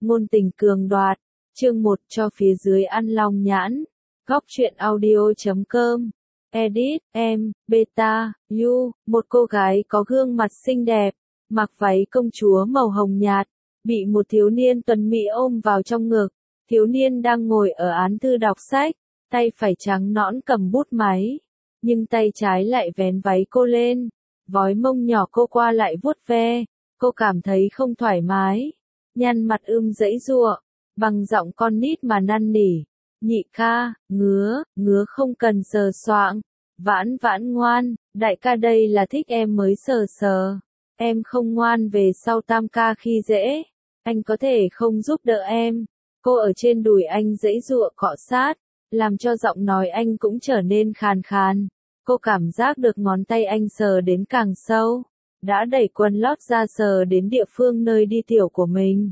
ngôn tình cường đoạt, chương 1 cho phía dưới ăn long nhãn, góc truyện audio.com, edit, em, beta, you, một cô gái có gương mặt xinh đẹp, mặc váy công chúa màu hồng nhạt, bị một thiếu niên tuấn mỹ ôm vào trong ngực, thiếu niên đang ngồi ở án thư đọc sách, tay phải trắng nõn cầm bút máy, nhưng tay trái lại vén váy cô lên, vói mông nhỏ cô qua lại vuốt ve, cô cảm thấy không thoải mái, nhăn mặt giãy giụa, bằng giọng con nít mà năn nỉ, nhị ca, ngứa không cần sờ soạng, vãn vãn ngoan, đại ca đây là thích em mới sờ sờ, em không ngoan về sau tam ca khi dễ, anh có thể không giúp đỡ em, cô ở trên đùi anh giãy giụa cọ sát, làm cho giọng nói anh cũng trở nên khàn khàn, cô cảm giác được ngón tay anh sờ đến càng sâu, đã đẩy quần lót ra sờ đến địa phương nơi đi tiểu của mình.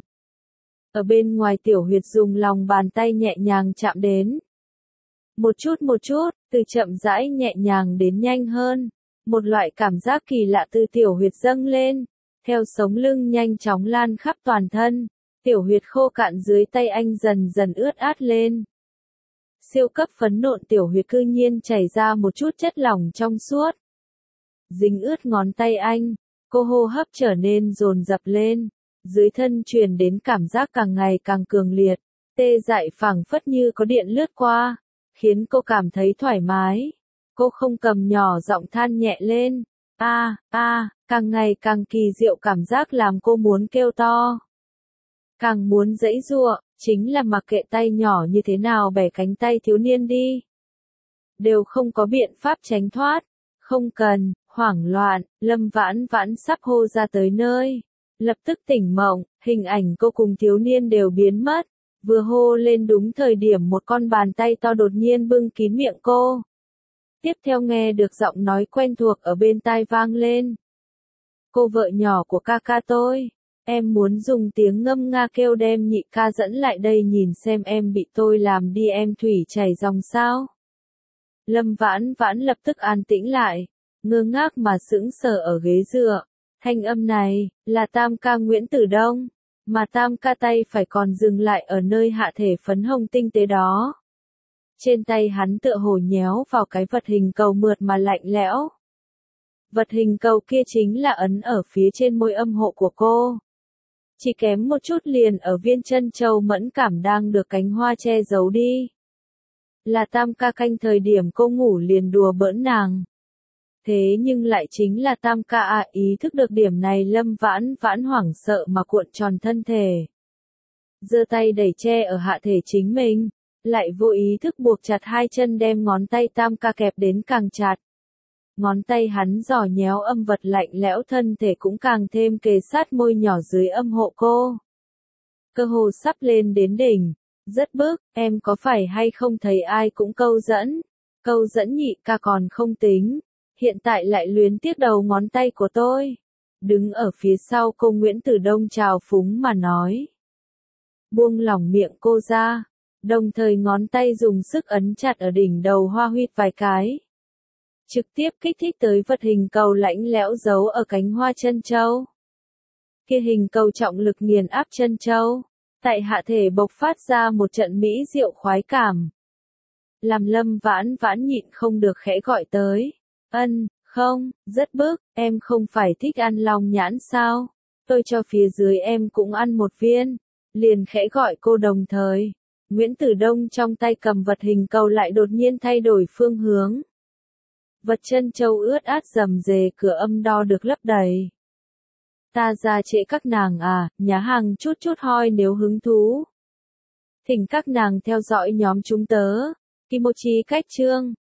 Ở bên ngoài tiểu huyệt dùng lòng bàn tay nhẹ nhàng chạm đến. Một chút, từ chậm rãi nhẹ nhàng đến nhanh hơn. Một loại cảm giác kỳ lạ từ tiểu huyệt dâng lên. Theo sống lưng nhanh chóng lan khắp toàn thân. Tiểu huyệt khô cạn dưới tay anh dần dần ướt át lên. Siêu cấp phấn nộn tiểu huyệt cư nhiên chảy ra một chút chất lỏng trong suốt. Dính ướt ngón tay anh. Cô hô hấp trở nên dồn dập lên. Dưới thân truyền đến cảm giác càng ngày càng cường liệt, tê dại phảng phất như có điện lướt qua, khiến cô cảm thấy thoải mái. Cô không cầm nhỏ giọng than nhẹ lên, càng ngày càng kỳ diệu cảm giác làm cô muốn kêu to. Càng muốn giãy giụa, chính là mặc kệ tay nhỏ như thế nào bẻ cánh tay thiếu niên đi. Đều không có biện pháp tránh thoát, không cần, hoảng loạn, Lâm Vãn Vãn sắp hô ra tới nơi. Lập tức tỉnh mộng, hình ảnh cô cùng thiếu niên đều biến mất, vừa hô lên đúng thời điểm một con bàn tay to đột nhiên bưng kín miệng cô. Tiếp theo nghe được giọng nói quen thuộc ở bên tai vang lên. Cô vợ nhỏ của ca ca tôi, em muốn dùng tiếng ngâm nga kêu đem nhị ca dẫn lại đây nhìn xem em bị tôi làm đi em thủy chảy dòng sao. Lâm Vãn Vãn lập tức an tĩnh lại, ngơ ngác mà sững sờ ở ghế dựa. Thanh âm này, là tam ca Nguyễn Tử Đông, mà tam ca tay phải còn dừng lại ở nơi hạ thể phấn hồng tinh tế đó. Trên tay hắn tựa hồ nhéo vào cái vật hình cầu mượt mà lạnh lẽo. Vật hình cầu kia chính là ấn ở phía trên môi âm hộ của cô. Chỉ kém một chút liền ở viên chân châu mẫn cảm đang được cánh hoa che giấu đi. Là tam ca canh thời điểm cô ngủ liền đùa bỡn nàng. Thế nhưng lại chính là tam ca ý thức được điểm này Lâm Vãn Vãn hoảng sợ mà cuộn tròn thân thể. Giơ tay đẩy che ở hạ thể chính mình, lại vô ý thức buộc chặt hai chân đem ngón tay tam ca kẹp đến càng chặt. Ngón tay hắn giò nhéo âm vật lạnh lẽo thân thể cũng càng thêm kề sát môi nhỏ dưới âm hộ cô. Cơ hồ sắp lên đến đỉnh, rất bức, em có phải hay không thấy ai cũng câu dẫn nhị ca còn không tính. Hiện tại lại luyến tiếc đầu ngón tay của tôi. Đứng ở phía sau cô Nguyễn Tử Đông trào phúng mà nói. Buông lỏng miệng cô ra, đồng thời ngón tay dùng sức ấn chặt ở đỉnh đầu hoa huyệt vài cái. Trực tiếp kích thích tới vật hình cầu lạnh lẽo giấu ở cánh hoa chân châu. Kia hình cầu trọng lực nghiền áp chân châu, tại hạ thể bộc phát ra một trận mỹ diệu khoái cảm. Làm Lâm Vãn Vãn nhịn không được khẽ gọi tới. Không, rất bức, em không phải thích ăn long nhãn sao? Tôi cho phía dưới em cũng ăn một viên. Liền khẽ gọi cô đồng thời. Nguyễn Tử Đông trong tay cầm vật hình cầu lại đột nhiên thay đổi phương hướng. Vật chân châu ướt át rầm rề cửa âm đo được lấp đầy. Ta ra trễ các nàng nhá hàng chút hoi nếu hứng thú. Thỉnh các nàng theo dõi nhóm chúng tớ. Kimochi cách chương.